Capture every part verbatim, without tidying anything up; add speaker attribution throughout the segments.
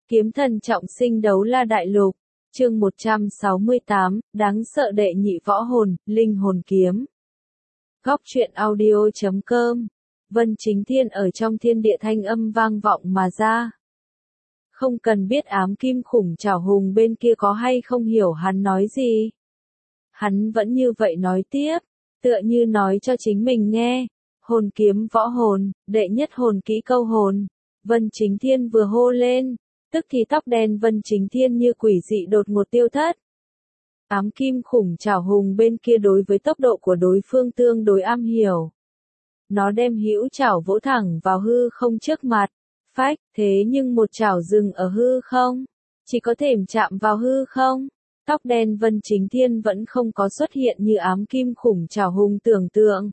Speaker 1: Kiếm thần trọng sinh đấu la đại lục, chương một trăm sáu mươi tám, đáng sợ đệ nhị võ hồn, linh hồn kiếm. Góc truyện audio chấm com. Vân Chính Thiên ở trong thiên địa thanh âm vang vọng mà ra. Không cần biết ám kim khủng trảo hùng bên kia có hay không hiểu hắn nói gì. Hắn vẫn như vậy nói tiếp, tựa như nói cho chính mình nghe. Hồn kiếm võ hồn, đệ nhất hồn kỹ câu hồn. Vân Chính Thiên vừa hô lên, tức thì tóc đen Vân Chính Thiên như quỷ dị đột ngột tiêu thất. Ám kim khủng trảo hùng bên kia đối với tốc độ của đối phương tương đối am hiểu. Nó đem hữu trảo vỗ thẳng vào hư không trước mặt, phách, thế nhưng một trảo dừng ở hư không, chỉ có thể chạm vào hư không. Tóc đen Vân Chính Thiên vẫn không có xuất hiện như ám kim khủng trảo hùng tưởng tượng.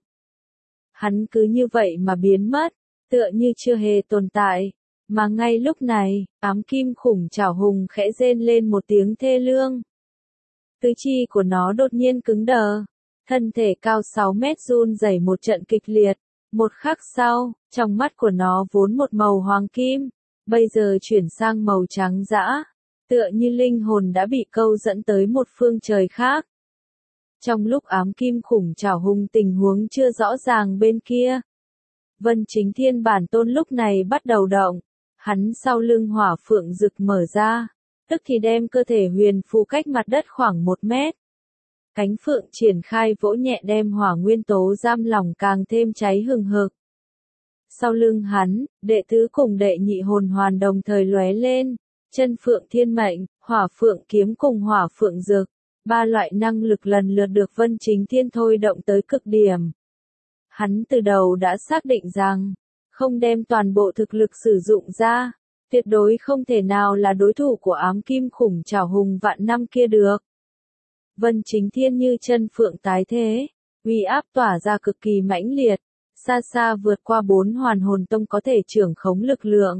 Speaker 1: Hắn cứ như vậy mà biến mất, tựa như chưa hề tồn tại. Mà ngay lúc này, ám kim khủng trảo hùng khẽ rên lên một tiếng thê lương. Tứ chi của nó đột nhiên cứng đờ. Thân thể cao sáu mét run rẩy một trận kịch liệt. Một khắc sau, trong mắt của nó vốn một màu hoàng kim, bây giờ chuyển sang màu trắng dã. Tựa như linh hồn đã bị câu dẫn tới một phương trời khác. Trong lúc ám kim khủng trảo hùng tình huống chưa rõ ràng bên kia, Vân Chính Thiên bản tôn lúc này bắt đầu động. Hắn sau lưng hỏa phượng rực mở ra, tức thì đem cơ thể huyền phù cách mặt đất khoảng một mét. Cánh phượng triển khai vỗ nhẹ đem hỏa nguyên tố giam lỏng càng thêm cháy hừng hực. Sau lưng hắn, đệ tứ cùng đệ nhị hồn hoàn đồng thời lóe lên, chân phượng thiên mệnh, hỏa phượng kiếm cùng hỏa phượng dực, ba loại năng lực lần lượt được Vân Chính Thiên thôi động tới cực điểm. Hắn từ đầu đã xác định rằng, không đem toàn bộ thực lực sử dụng ra, tuyệt đối không thể nào là đối thủ của ám kim khủng trảo hùng vạn năm kia được. Vân Chính Thiên như chân phượng tái thế, uy áp tỏa ra cực kỳ mãnh liệt, xa xa vượt qua bốn hoàn hồn tông có thể trưởng khống lực lượng.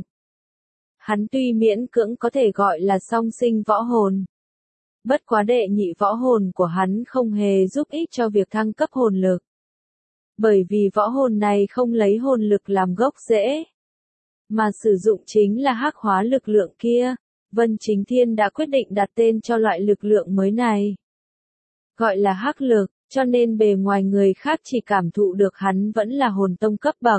Speaker 1: Hắn tuy miễn cưỡng có thể gọi là song sinh võ hồn. Bất quá đệ nhị võ hồn của hắn không hề giúp ích cho việc thăng cấp hồn lực. Bởi vì võ hồn này không lấy hồn lực làm gốc rễ, mà sử dụng chính là hắc hóa lực lượng kia. Vân Chính Thiên đã quyết định đặt tên cho loại lực lượng mới này. Gọi là hắc lực, cho nên bề ngoài người khác chỉ cảm thụ được hắn vẫn là hồn tông cấp bậc.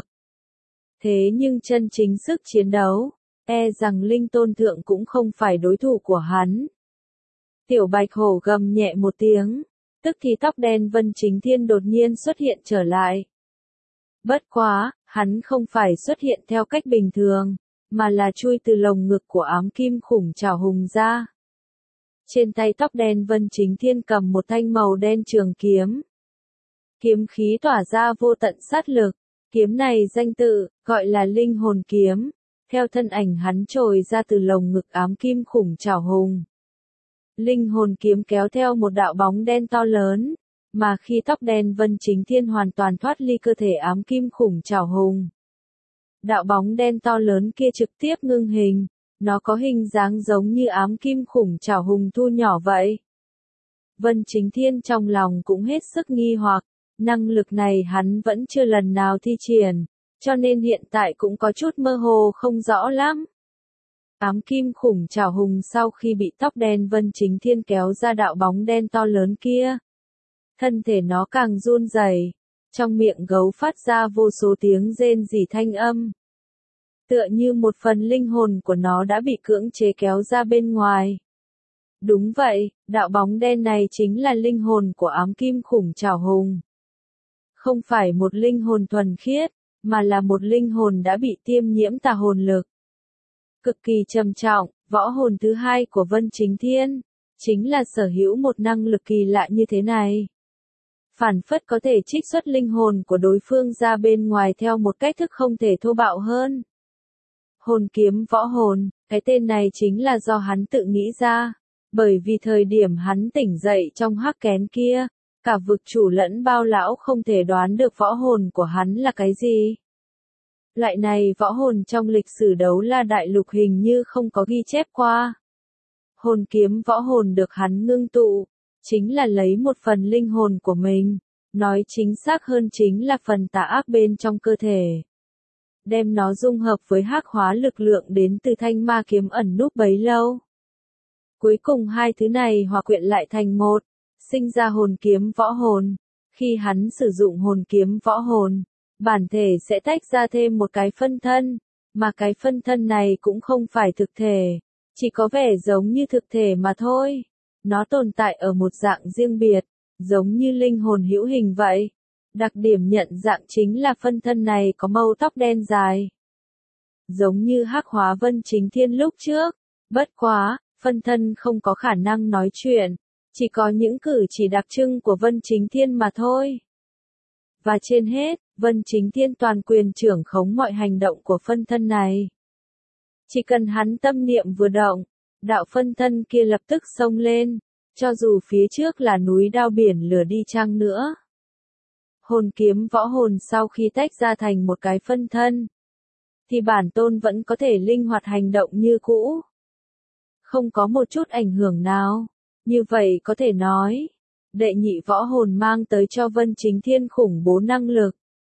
Speaker 1: Thế nhưng chân chính sức chiến đấu, e rằng linh tôn thượng cũng không phải đối thủ của hắn. Tiểu bạch hổ gầm nhẹ một tiếng. Tức thì tóc đen Vân Chính Thiên đột nhiên xuất hiện trở lại. Bất quá, hắn không phải xuất hiện theo cách bình thường, mà là chui từ lồng ngực của ám kim khủng trảo hùng ra. Trên tay tóc đen Vân Chính Thiên cầm một thanh màu đen trường kiếm. Kiếm khí tỏa ra vô tận sát lực, kiếm này danh tự, gọi là linh hồn kiếm, theo thân ảnh hắn trồi ra từ lồng ngực ám kim khủng trảo hùng. Linh hồn kiếm kéo theo một đạo bóng đen to lớn, mà khi tóc đen Vân Chính Thiên hoàn toàn thoát ly cơ thể ám kim khủng trảo hùng. Đạo bóng đen to lớn kia trực tiếp ngưng hình, nó có hình dáng giống như ám kim khủng trảo hùng thu nhỏ vậy. Vân Chính Thiên trong lòng cũng hết sức nghi hoặc, năng lực này hắn vẫn chưa lần nào thi triển, cho nên hiện tại cũng có chút mơ hồ không rõ lắm. Ám kim khủng trảo hùng sau khi bị tóc đen Vân Chính Thiên kéo ra đạo bóng đen to lớn kia, thân thể nó càng run rẩy, trong miệng gấu phát ra vô số tiếng rên rỉ thanh âm. Tựa như một phần linh hồn của nó đã bị cưỡng chế kéo ra bên ngoài. Đúng vậy, đạo bóng đen này chính là linh hồn của ám kim khủng trảo hùng. Không phải một linh hồn thuần khiết, mà là một linh hồn đã bị tiêm nhiễm tà hồn lực. Cực kỳ trầm trọng, võ hồn thứ hai của Vân Chính Thiên, chính là sở hữu một năng lực kỳ lạ như thế này. Phản phất có thể trích xuất linh hồn của đối phương ra bên ngoài theo một cách thức không thể thô bạo hơn. Hồn kiếm võ hồn, cái tên này chính là do hắn tự nghĩ ra, bởi vì thời điểm hắn tỉnh dậy trong hắc kén kia, cả vực chủ lẫn bao lão không thể đoán được võ hồn của hắn là cái gì. Loại này võ hồn trong lịch sử đấu la đại lục hình như không có ghi chép qua. Hồn kiếm võ hồn được hắn ngưng tụ, chính là lấy một phần linh hồn của mình, nói chính xác hơn chính là phần tà ác bên trong cơ thể. đem nó dung hợp với hắc hóa lực lượng đến từ thanh ma kiếm ẩn núp bấy lâu. Cuối cùng hai thứ này hòa quyện lại thành một, sinh ra hồn kiếm võ hồn. Khi hắn sử dụng hồn kiếm võ hồn, bản thể sẽ tách ra thêm một cái phân thân, mà cái phân thân này cũng không phải thực thể, chỉ có vẻ giống như thực thể mà thôi. Nó tồn tại ở một dạng riêng biệt, giống như linh hồn hữu hình vậy. Đặc điểm nhận dạng chính là phân thân này có màu tóc đen dài. Giống như hắc hóa Vân Chính Thiên lúc trước, bất quá, phân thân không có khả năng nói chuyện, chỉ có những cử chỉ đặc trưng của Vân Chính Thiên mà thôi. Và trên hết, Vân Chính Thiên toàn quyền trưởng khống mọi hành động của phân thân này. Chỉ cần hắn tâm niệm vừa động, đạo phân thân kia lập tức xông lên, cho dù phía trước là núi đao biển lửa đi chăng nữa. Hồn kiếm võ hồn sau khi tách ra thành một cái phân thân, thì bản tôn vẫn có thể linh hoạt hành động như cũ. Không có một chút ảnh hưởng nào. Như vậy có thể nói, đệ nhị võ hồn mang tới cho Vân Chính Thiên khủng bố năng lực.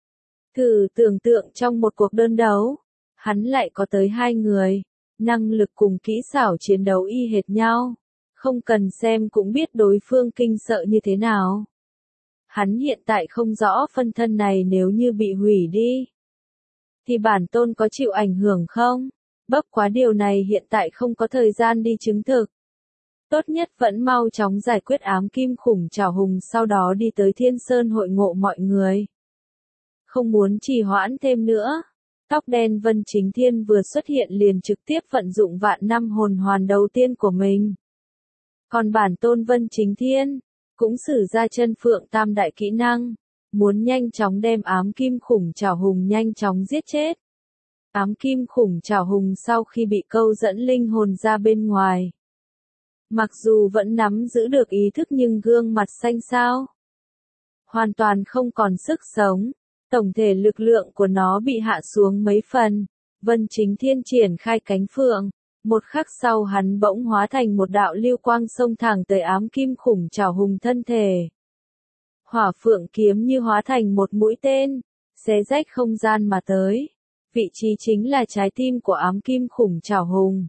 Speaker 1: Thử tưởng tượng trong một cuộc đơn đấu, hắn lại có tới hai người, năng lực cùng kỹ xảo chiến đấu y hệt nhau, không cần xem cũng biết đối phương kinh sợ như thế nào. Hắn hiện tại không rõ phân thân này nếu như bị hủy đi, thì bản tôn có chịu ảnh hưởng không? Bất quá điều này hiện tại không có thời gian đi chứng thực. Tốt nhất vẫn mau chóng giải quyết ám kim khủng trảo hùng, sau đó đi tới Thiên Sơn hội ngộ mọi người. Không muốn trì hoãn thêm nữa, tóc đen Vân Chính Thiên vừa xuất hiện liền trực tiếp vận dụng vạn năm hồn hoàn đầu tiên của mình. Còn bản tôn Vân Chính Thiên cũng sử ra chân phượng tam đại kỹ năng, muốn nhanh chóng đem ám kim khủng trảo hùng nhanh chóng giết chết. Ám kim khủng trảo hùng sau khi bị câu dẫn linh hồn ra bên ngoài, mặc dù vẫn nắm giữ được ý thức nhưng gương mặt xanh xao, hoàn toàn không còn sức sống, tổng thể lực lượng của nó bị hạ xuống mấy phần. Vân Chính Thiên triển khai cánh phượng, một khắc sau hắn bỗng hóa thành một đạo lưu quang xông thẳng tới ám kim khủng trảo hùng thân thể. Hỏa phượng kiếm như hóa thành một mũi tên, xé rách không gian mà tới. Vị trí chính là trái tim của ám kim khủng trảo hùng.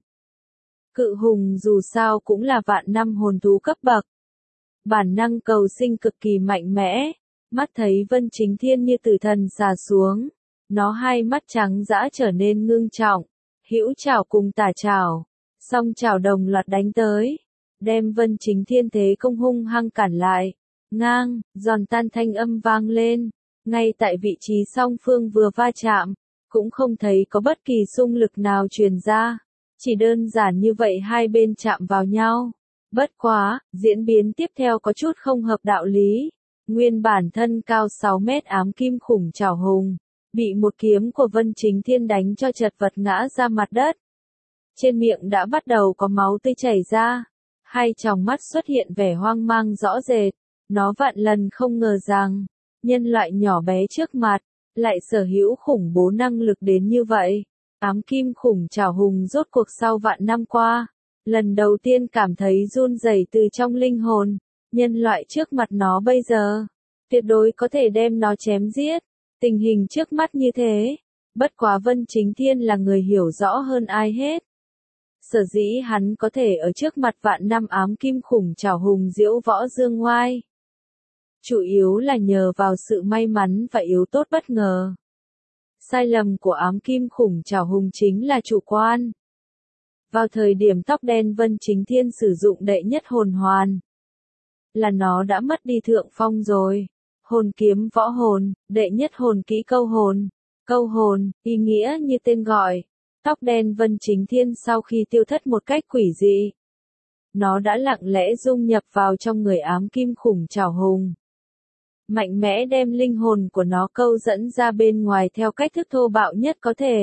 Speaker 1: Cự hùng dù sao cũng là vạn năm hồn thú cấp bậc. Bản năng cầu sinh cực kỳ mạnh mẽ, mắt thấy Vân Chính Thiên như tử thần xà xuống. Nó hai mắt trắng dã trở nên ngưng trọng, hữu trảo cùng tả trảo, song trảo đồng loạt đánh tới, đem Vân Chính Thiên thế công hung hăng cản lại. Ngang, giòn tan thanh âm vang lên, ngay tại vị trí song phương vừa va chạm, cũng không thấy có bất kỳ xung lực nào truyền ra, chỉ đơn giản như vậy hai bên chạm vào nhau. Bất quá, diễn biến tiếp theo có chút không hợp đạo lý. Nguyên bản thân cao sáu mét ám kim khủng trảo hùng, bị một kiếm của Vân Chính Thiên đánh cho chật vật ngã ra mặt đất. Trên miệng đã bắt đầu có máu tươi chảy ra, hai tròng mắt xuất hiện vẻ hoang mang rõ rệt. Nó vạn lần không ngờ rằng, nhân loại nhỏ bé trước mặt, lại sở hữu khủng bố năng lực đến như vậy. Ám kim khủng trảo hùng rốt cuộc sau vạn năm qua, lần đầu tiên cảm thấy run rẩy từ trong linh hồn. Nhân loại trước mặt nó bây giờ, tuyệt đối có thể đem nó chém giết. Tình hình trước mắt như thế, bất quá Vân Chính Thiên là người hiểu rõ hơn ai hết. Sở dĩ hắn có thể ở trước mặt vạn năm ám kim khủng trảo hùng diễu võ dương ngoai, chủ yếu là nhờ vào sự may mắn và yếu tố bất ngờ. Sai lầm của ám kim khủng trảo hùng chính là chủ quan. Vào thời điểm tóc đen Vân Chính Thiên sử dụng đệ nhất hồn hoàn, là nó đã mất đi thượng phong rồi. Hồn kiếm võ hồn, đệ nhất hồn kỹ câu hồn. Câu hồn, ý nghĩa như tên gọi. Tóc đen Vân Chính Thiên sau khi tiêu thất một cách quỷ dị, nó đã lặng lẽ dung nhập vào trong người ám kim khủng trảo hùng, mạnh mẽ đem linh hồn của nó câu dẫn ra bên ngoài theo cách thức thô bạo nhất có thể.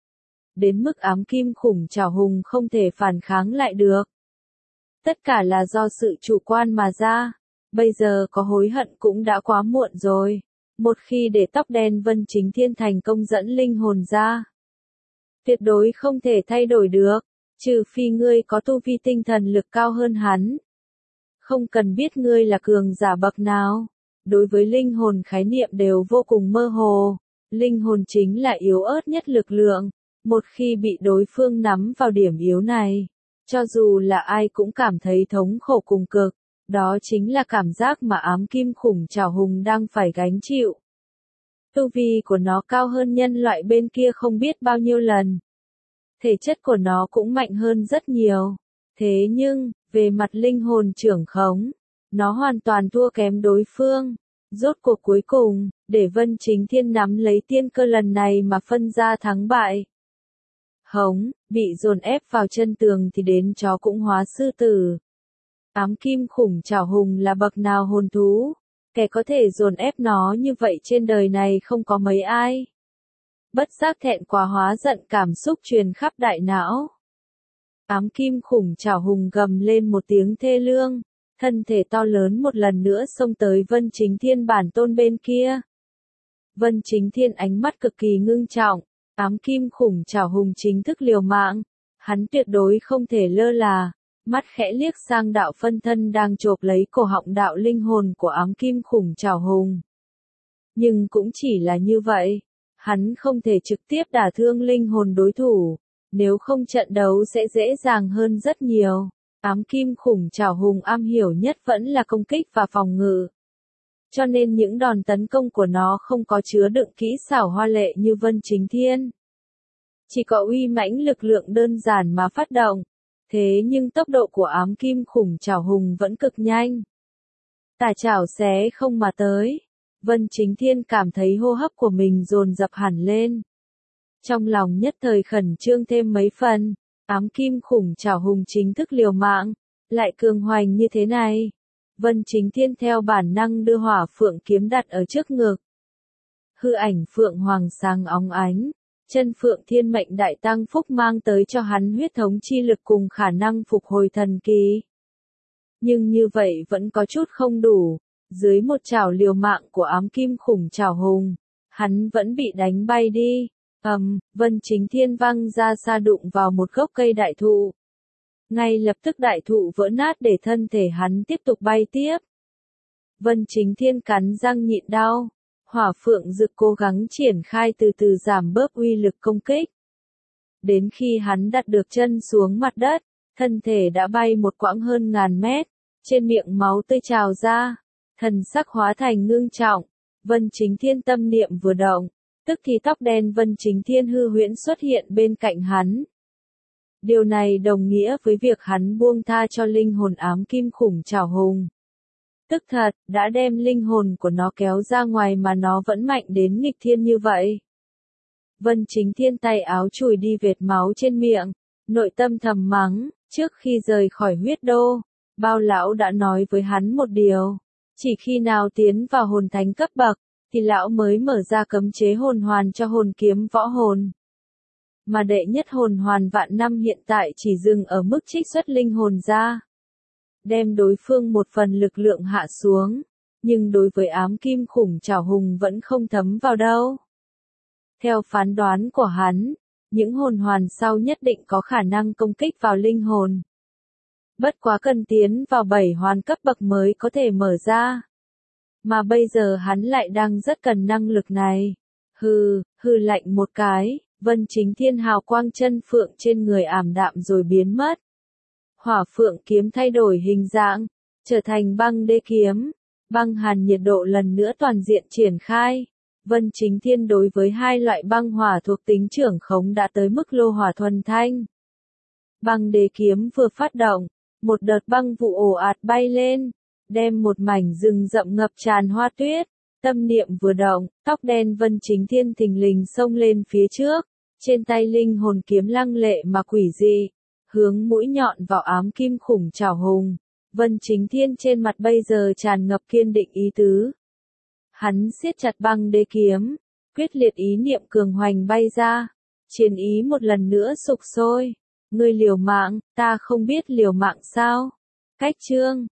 Speaker 1: Đến mức ám kim khủng trảo hùng không thể phản kháng lại được. Tất cả là do sự chủ quan mà ra. Bây giờ có hối hận cũng đã quá muộn rồi. Một khi để tóc đen Vân Chính Thiên thành công dẫn linh hồn ra, tuyệt đối không thể thay đổi được, trừ phi ngươi có tu vi tinh thần lực cao hơn hắn. Không cần biết ngươi là cường giả bậc nào, đối với linh hồn khái niệm đều vô cùng mơ hồ. Linh hồn chính là yếu ớt nhất lực lượng, một khi bị đối phương nắm vào điểm yếu này, cho dù là ai cũng cảm thấy thống khổ cùng cực, đó chính là cảm giác mà ám kim khủng trảo hùng đang phải gánh chịu. Tu vi của nó cao hơn nhân loại bên kia không biết bao nhiêu lần. Thể chất của nó cũng mạnh hơn rất nhiều. Thế nhưng, về mặt linh hồn trưởng khống, nó hoàn toàn thua kém đối phương. Rốt cuộc cuối cùng, để Vân Chính Thiên nắm lấy tiên cơ lần này mà phân ra thắng bại. Hống, bị dồn ép vào chân tường thì đến chó cũng hóa sư tử. Ám kim khủng trảo hùng là bậc nào hồn thú, kẻ có thể dồn ép nó như vậy trên đời này không có mấy ai. Bất giác thẹn quá hóa giận cảm xúc truyền khắp đại não. Ám kim khủng trảo hùng gầm lên một tiếng thê lương, thân thể to lớn một lần nữa xông tới Vân Chính Thiên bản tôn bên kia. Vân Chính Thiên ánh mắt cực kỳ ngưng trọng, ám kim khủng trảo hùng chính thức liều mạng, hắn tuyệt đối không thể lơ là, mắt khẽ liếc sang đạo phân thân đang chộp lấy cổ họng đạo linh hồn của ám kim khủng trảo hùng. Nhưng cũng chỉ là như vậy, hắn không thể trực tiếp đả thương linh hồn đối thủ, nếu không trận đấu sẽ dễ dàng hơn rất nhiều. Ám kim khủng trảo hùng am hiểu nhất vẫn là công kích và phòng ngự. Cho nên những đòn tấn công của nó không có chứa đựng kỹ xảo hoa lệ như Vân Chính Thiên. Chỉ có uy mãnh lực lượng đơn giản mà phát động. Thế nhưng tốc độ của ám kim khủng trảo hùng vẫn cực nhanh. Tà chảo xé không mà tới. Vân Chính Thiên cảm thấy hô hấp của mình dồn dập hẳn lên. Trong lòng nhất thời khẩn trương thêm mấy phần. Ám kim khủng trảo hùng chính thức liều mạng, lại cường hoành như thế này. Vân Chính Thiên theo bản năng đưa hỏa phượng kiếm đặt ở trước ngực. Hư ảnh phượng hoàng sáng óng ánh, chân phượng thiên mệnh đại tăng phúc mang tới cho hắn huyết thống chi lực cùng khả năng phục hồi thần kỳ. Nhưng như vậy vẫn có chút không đủ, dưới một chảo liều mạng của ám kim khủng trảo hùng, hắn vẫn bị đánh bay đi. Ầm, um, Vân Chính Thiên văng ra xa đụng vào một gốc cây đại thụ. Ngay lập tức đại thụ vỡ nát để thân thể hắn tiếp tục bay tiếp. Vân Chính Thiên cắn răng nhịn đau. Hỏa phượng dực cố gắng triển khai từ từ giảm bớt uy lực công kích. Đến khi hắn đặt được chân xuống mặt đất, thân thể đã bay một quãng hơn ngàn mét, trên miệng máu tươi trào ra, thần sắc hóa thành ngưng trọng. Vân Chính Thiên tâm niệm vừa động, tức thì tóc đen Vân Chính Thiên hư huyễn xuất hiện bên cạnh hắn. Điều này đồng nghĩa với việc hắn buông tha cho linh hồn ám kim khủng trảo hùng. Tức thật, đã đem linh hồn của nó kéo ra ngoài mà nó vẫn mạnh đến nghịch thiên như vậy. Vân Chính Thiên tay áo chùi đi vệt máu trên miệng, nội tâm thầm mắng, trước khi rời khỏi huyết đô, Bao lão đã nói với hắn một điều, chỉ khi nào tiến vào hồn thánh cấp bậc, thì lão mới mở ra cấm chế hồn hoàn cho hồn kiếm võ hồn. Mà đệ nhất hồn hoàn vạn năm hiện tại chỉ dừng ở mức trích xuất linh hồn ra. Đem đối phương một phần lực lượng hạ xuống, nhưng đối với ám kim khủng trảo hùng vẫn không thấm vào đâu. Theo phán đoán của hắn, những hồn hoàn sau nhất định có khả năng công kích vào linh hồn. Bất quá cần tiến vào bảy hoàn cấp bậc mới có thể mở ra. Mà bây giờ hắn lại đang rất cần năng lực này. Hừ, hừ lạnh một cái, Vân Chính Thiên hào quang chân phượng trên người ảm đạm rồi biến mất. Hỏa phượng kiếm thay đổi hình dạng, trở thành băng đế kiếm, băng hàn nhiệt độ lần nữa toàn diện triển khai. Vân Chính Thiên đối với hai loại băng hỏa thuộc tính trưởng khống đã tới mức lô hỏa thuần thanh. Băng đế kiếm vừa phát động, một đợt băng vụ ồ ạt bay lên, đem một mảnh rừng rậm ngập tràn hoa tuyết. Tâm niệm vừa động, tóc đen Vân Chính Thiên thình lình xông lên phía trước, trên tay linh hồn kiếm lăng lệ mà quỷ dị, hướng mũi nhọn vào ám kim khủng trảo hùng. Vân Chính Thiên trên mặt bây giờ tràn ngập kiên định ý tứ. Hắn siết chặt băng đế kiếm, quyết liệt ý niệm cường hoành bay ra, chiến ý một lần nữa sục sôi. Ngươi liều mạng, ta không biết liều mạng sao? Cách chương